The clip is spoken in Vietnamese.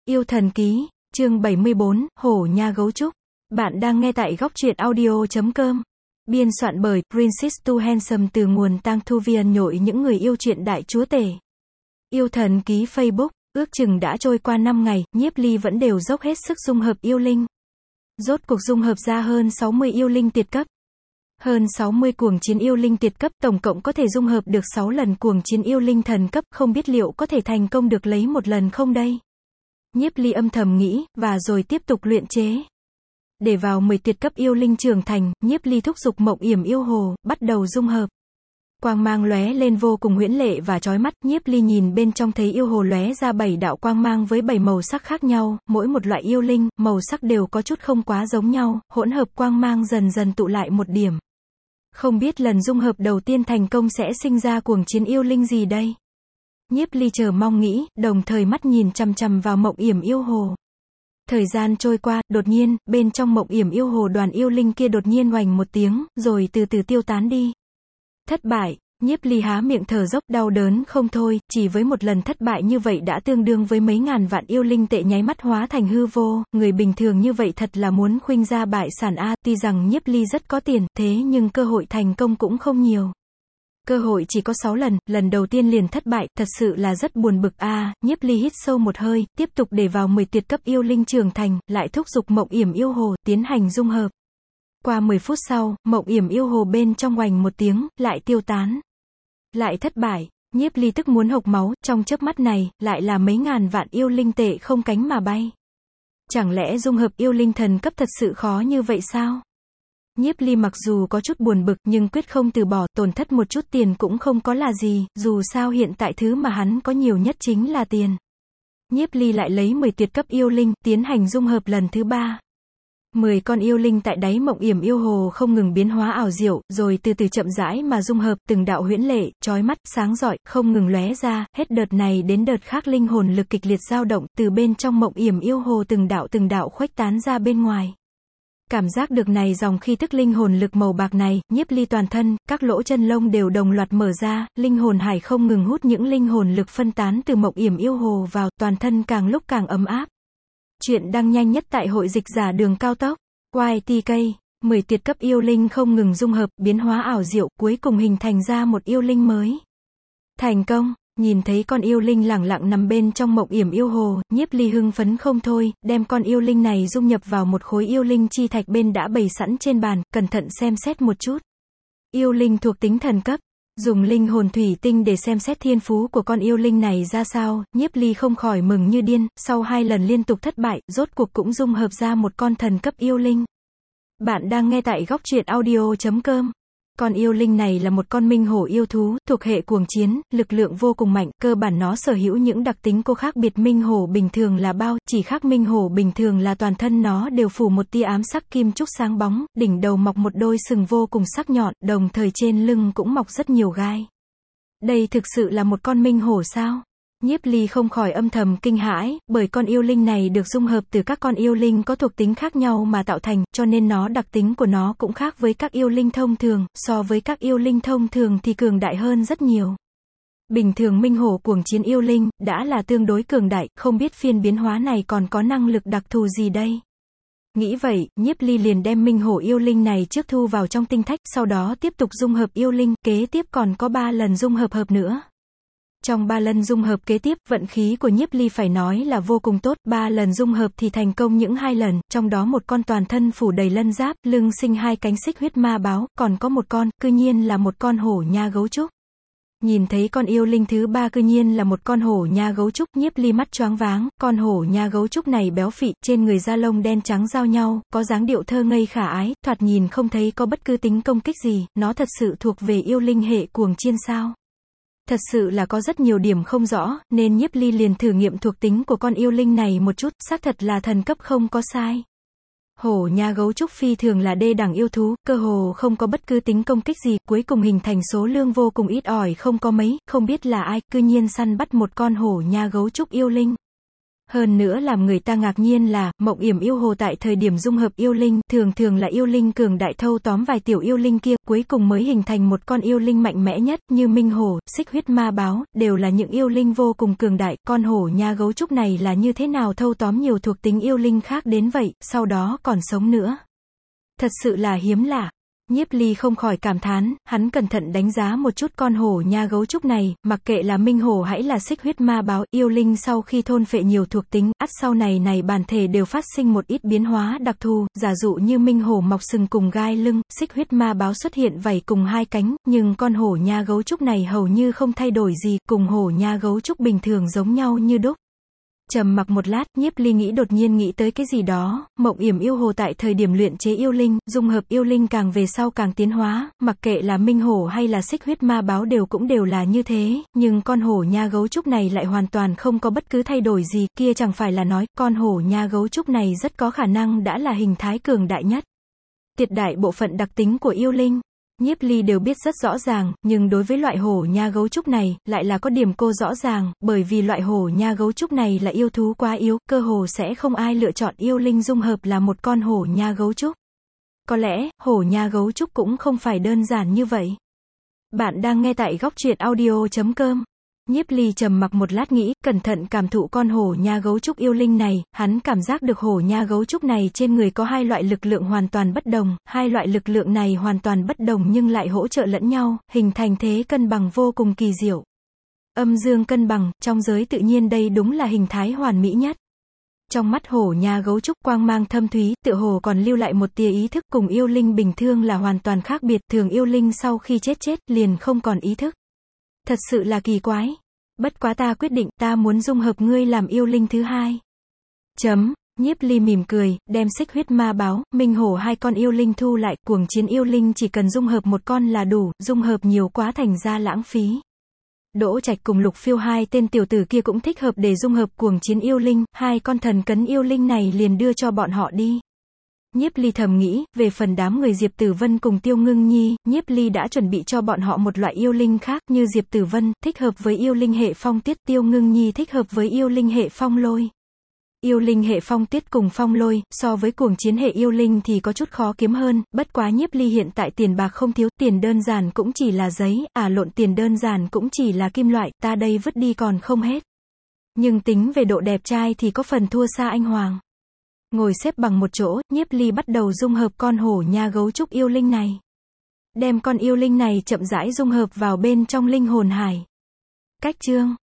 Yêu thần ký, chương 74, Hổ nha gấu trúc. Bạn đang nghe tại góc truyện audio.com. Biên soạn bởi Princess Too Handsome từ nguồn Tang Thu Viên nhội những người yêu truyện đại chúa tể. Yêu thần ký Facebook, ước chừng đã trôi qua 5 ngày, Nhiếp Ly vẫn đều dốc hết sức dung hợp yêu linh. Rốt cuộc dung hợp ra hơn 60 yêu linh tiệt cấp. Hơn 60 cuồng chiến yêu linh tiệt cấp, tổng cộng có thể dung hợp được 6 lần cuồng chiến yêu linh thần cấp, không biết liệu có thể thành công được lấy một lần không đây? Nhiếp Ly âm thầm nghĩ, và rồi tiếp tục luyện chế. Để vào 10 tiệt cấp yêu linh trưởng thành, Nhiếp Ly thúc giục Mộng Yểm yêu hồ, bắt đầu dung hợp. Quang mang lóe lên vô cùng huyễn lệ và chói mắt, Nhiếp Ly nhìn bên trong thấy yêu hồ lóe ra 7 đạo quang mang với 7 màu sắc khác nhau, mỗi một loại yêu linh, màu sắc đều có chút không quá giống nhau, hỗn hợp quang mang dần dần tụ lại một điểm. Không biết lần dung hợp đầu tiên thành công sẽ sinh ra cuồng chiến yêu linh gì đây? Nhiếp Ly chờ mong nghĩ, đồng thời mắt nhìn chằm chằm vào Mộng Yểm yêu hồ. Thời gian trôi qua, đột nhiên, bên trong Mộng Yểm yêu hồ đoàn yêu linh kia đột nhiên oành một tiếng, rồi từ từ tiêu tán đi. Thất bại, Nhiếp Ly há miệng thở dốc đau đớn không thôi, chỉ với một lần thất bại như vậy đã tương đương với mấy ngàn vạn yêu linh tệ nháy mắt hóa thành hư vô, người bình thường như vậy thật là muốn khuynh gia bại sản a. Tuy rằng Nhiếp Ly rất có tiền, thế nhưng cơ hội thành công cũng không nhiều. Cơ hội chỉ có 6 lần, lần đầu tiên liền thất bại, thật sự là rất buồn bực a. Nhiếp Ly hít sâu một hơi, tiếp tục để vào 10 tuyệt cấp yêu linh trưởng thành, lại thúc giục Mộng Yểm yêu hồ, tiến hành dung hợp. Qua 10 phút sau, Mộng Yểm yêu hồ bên trong oành một tiếng, lại tiêu tán. Lại thất bại, Nhiếp Ly tức muốn hộc máu, trong chớp mắt này, lại là mấy ngàn vạn yêu linh tệ không cánh mà bay. Chẳng lẽ dung hợp yêu linh thần cấp thật sự khó như vậy sao? Nhiếp Ly mặc dù có chút buồn bực nhưng quyết không từ bỏ, tổn thất một chút tiền cũng không có là gì, dù sao hiện tại thứ mà hắn có nhiều nhất chính là tiền. Nhiếp Ly lại lấy 10 tuyệt cấp yêu linh, tiến hành dung hợp lần thứ 3. 10 con yêu linh tại đáy Mộng Yểm yêu hồ không ngừng biến hóa ảo diệu, rồi từ từ chậm rãi mà dung hợp, từng đạo huyễn lệ, chói mắt, sáng rọi, không ngừng lóe ra, hết đợt này đến đợt khác linh hồn lực kịch liệt dao động, từ bên trong Mộng Yểm yêu hồ từng đạo khuếch tán ra bên ngoài. Cảm giác được này dòng khi tức linh hồn lực màu bạc này, Nhiếp Ly toàn thân, các lỗ chân lông đều đồng loạt mở ra, linh hồn hải không ngừng hút những linh hồn lực phân tán từ Mộng Yểm yêu hồ vào, toàn thân càng lúc càng ấm áp. Chuyện đăng nhanh nhất tại hội dịch giả đường cao tốc. YTK, 10 tuyệt cấp yêu linh không ngừng dung hợp, biến hóa ảo diệu, cuối cùng hình thành ra một yêu linh mới. Thành công, nhìn thấy con yêu linh lẳng lặng nằm bên trong Mộng Yểm yêu hồ, Nhiếp Ly hưng phấn không thôi, đem con yêu linh này dung nhập vào một khối yêu linh chi thạch bên đã bày sẵn trên bàn, cẩn thận xem xét một chút. Yêu linh thuộc tính thần cấp. Dùng linh hồn thủy tinh để xem xét thiên phú của con yêu linh này ra sao, Nhiếp Ly không khỏi mừng như điên, sau 2 lần liên tục thất bại, rốt cuộc cũng dung hợp ra một con thần cấp yêu linh. Bạn đang nghe tại góc truyện audio.com. Con yêu linh này là một con minh hổ yêu thú, thuộc hệ cuồng chiến, lực lượng vô cùng mạnh, cơ bản nó sở hữu những đặc tính cô khác biệt minh hổ bình thường là bao, chỉ khác minh hổ bình thường là toàn thân nó đều phủ một tia ám sắc kim trúc sáng bóng, đỉnh đầu mọc một đôi sừng vô cùng sắc nhọn, đồng thời trên lưng cũng mọc rất nhiều gai. Đây thực sự là một con minh hổ sao? Nhiếp Ly không khỏi âm thầm kinh hãi, bởi con yêu linh này được dung hợp từ các con yêu linh có thuộc tính khác nhau mà tạo thành, cho nên đặc tính của nó cũng khác với các yêu linh thông thường, so với các yêu linh thông thường thì cường đại hơn rất nhiều. Bình thường minh hổ cuồng chiến yêu linh, đã là tương đối cường đại, không biết phiên biến hóa này còn có năng lực đặc thù gì đây? Nghĩ vậy, Nhiếp Ly liền đem minh hổ yêu linh này trước thu vào trong tinh thách, sau đó tiếp tục dung hợp yêu linh, kế tiếp còn có 3 lần dung hợp nữa. Trong 3 lần dung hợp kế tiếp, vận khí của Nhiếp Ly phải nói là vô cùng tốt, 3 lần dung hợp thì thành công những 2 lần, trong đó một con toàn thân phủ đầy lân giáp, lưng sinh 2 cánh xích huyết ma báo, còn có một con, cư nhiên là một con hổ nha gấu trúc. Nhìn thấy con yêu linh thứ 3 cư nhiên là một con hổ nha gấu trúc, Nhiếp Ly mắt choáng váng, con hổ nha gấu trúc này béo phị, trên người da lông đen trắng giao nhau, có dáng điệu thơ ngây khả ái, thoạt nhìn không thấy có bất cứ tính công kích gì, nó thật sự thuộc về yêu linh hệ cuồng chiến sao? Thật sự là có rất nhiều điểm không rõ, nên Nhiếp Ly liền thử nghiệm thuộc tính của con yêu linh này một chút, xác thật là thần cấp không có sai. Hổ nha gấu trúc phi thường là đê đẳng yêu thú, cơ hồ không có bất cứ tính công kích gì, cuối cùng hình thành số lượng vô cùng ít ỏi không có mấy, không biết là ai, cư nhiên săn bắt một con hổ nha gấu trúc yêu linh. Hơn nữa làm người ta ngạc nhiên là, Mộng Yểm yêu hồ tại thời điểm dung hợp yêu linh, thường thường là yêu linh cường đại thâu tóm vài tiểu yêu linh kia, cuối cùng mới hình thành một con yêu linh mạnh mẽ nhất, như Minh Hổ, Xích Huyết Ma Báo, đều là những yêu linh vô cùng cường đại, con hổ nha gấu trúc này là như thế nào thâu tóm nhiều thuộc tính yêu linh khác đến vậy, sau đó còn sống nữa. Thật sự là hiếm lạ. Nhiếp Ly không khỏi cảm thán, hắn cẩn thận đánh giá một chút con hổ nha gấu trúc này, mặc kệ là Minh Hổ hay là Xích Huyết Ma Báo, yêu linh sau khi thôn phệ nhiều thuộc tính, ắt sau này bản thể đều phát sinh một ít biến hóa đặc thù, giả dụ như Minh Hổ mọc sừng cùng gai lưng, Xích Huyết Ma Báo xuất hiện vảy cùng hai cánh, nhưng con hổ nha gấu trúc này hầu như không thay đổi gì, cùng hổ nha gấu trúc bình thường giống nhau như đúc. Trầm mặc một lát, Nhiếp Ly đột nhiên nghĩ tới cái gì đó, Mộng Yểm yêu hồ tại thời điểm luyện chế yêu linh, dung hợp yêu linh càng về sau càng tiến hóa, mặc kệ là Minh Hổ hay là Xích Huyết Ma Báo đều là như thế, nhưng con hổ nha gấu trúc này lại hoàn toàn không có bất cứ thay đổi gì, kia chẳng phải là nói, con hổ nha gấu trúc này rất có khả năng đã là hình thái cường đại nhất. Tuyệt đại bộ phận đặc tính của yêu linh, Nhiếp Ly đều biết rất rõ ràng, nhưng đối với loại hổ nha gấu trúc này, lại là có điểm cô rõ ràng, bởi vì loại hổ nha gấu trúc này là yêu thú quá yếu, cơ hồ sẽ không ai lựa chọn yêu linh dung hợp là một con hổ nha gấu trúc. Có lẽ, hổ nha gấu trúc cũng không phải đơn giản như vậy. Bạn đang nghe tại Góc Truyện Audio.com. Nhiếp Ly trầm mặc một lát nghĩ, cẩn thận cảm thụ con hổ nha gấu trúc yêu linh này, hắn cảm giác được hổ nha gấu trúc này trên người có hai loại lực lượng hoàn toàn bất đồng, hai loại lực lượng này hoàn toàn bất đồng nhưng lại hỗ trợ lẫn nhau, hình thành thế cân bằng vô cùng kỳ diệu. Âm dương cân bằng, trong giới tự nhiên đây đúng là hình thái hoàn mỹ nhất. Trong mắt hổ nha gấu trúc quang mang thâm thúy, tựa hồ còn lưu lại một tia ý thức cùng yêu linh bình thường là hoàn toàn khác biệt, thường yêu linh sau khi chết liền không còn ý thức. Thật sự là kỳ quái. Bất quá ta quyết định, ta muốn dung hợp ngươi làm yêu linh thứ hai. Nhiếp Ly mỉm cười, đem Xích Huyết Ma Báo, Minh Hổ hai con yêu linh thu lại, cuồng chiến yêu linh chỉ cần dung hợp một con là đủ, dung hợp nhiều quá thành ra lãng phí. Đỗ Trạch cùng Lục Phiêu hai tên tiểu tử kia cũng thích hợp để dung hợp cuồng chiến yêu linh, hai con thần cấn yêu linh này liền đưa cho bọn họ đi. Nhiếp Ly thầm nghĩ, về phần đám người Diệp Tử Vân cùng Tiêu Ngưng Nhi, Nhiếp Ly đã chuẩn bị cho bọn họ một loại yêu linh khác, như Diệp Tử Vân, thích hợp với yêu linh hệ phong tiết, Tiêu Ngưng Nhi thích hợp với yêu linh hệ phong lôi. Yêu linh hệ phong tiết cùng phong lôi, so với cuồng chiến hệ yêu linh thì có chút khó kiếm hơn, bất quá Nhiếp Ly hiện tại tiền bạc không thiếu, tiền đơn giản cũng chỉ là giấy, tiền đơn giản cũng chỉ là kim loại, ta đây vứt đi còn không hết. Nhưng tính về độ đẹp trai thì có phần thua xa anh Hoàng. Ngồi xếp bằng một chỗ, Nhiếp Ly bắt đầu dung hợp con hổ nha gấu trúc yêu linh này. Đem con yêu linh này chậm rãi dung hợp vào bên trong linh hồn hải. Cách chương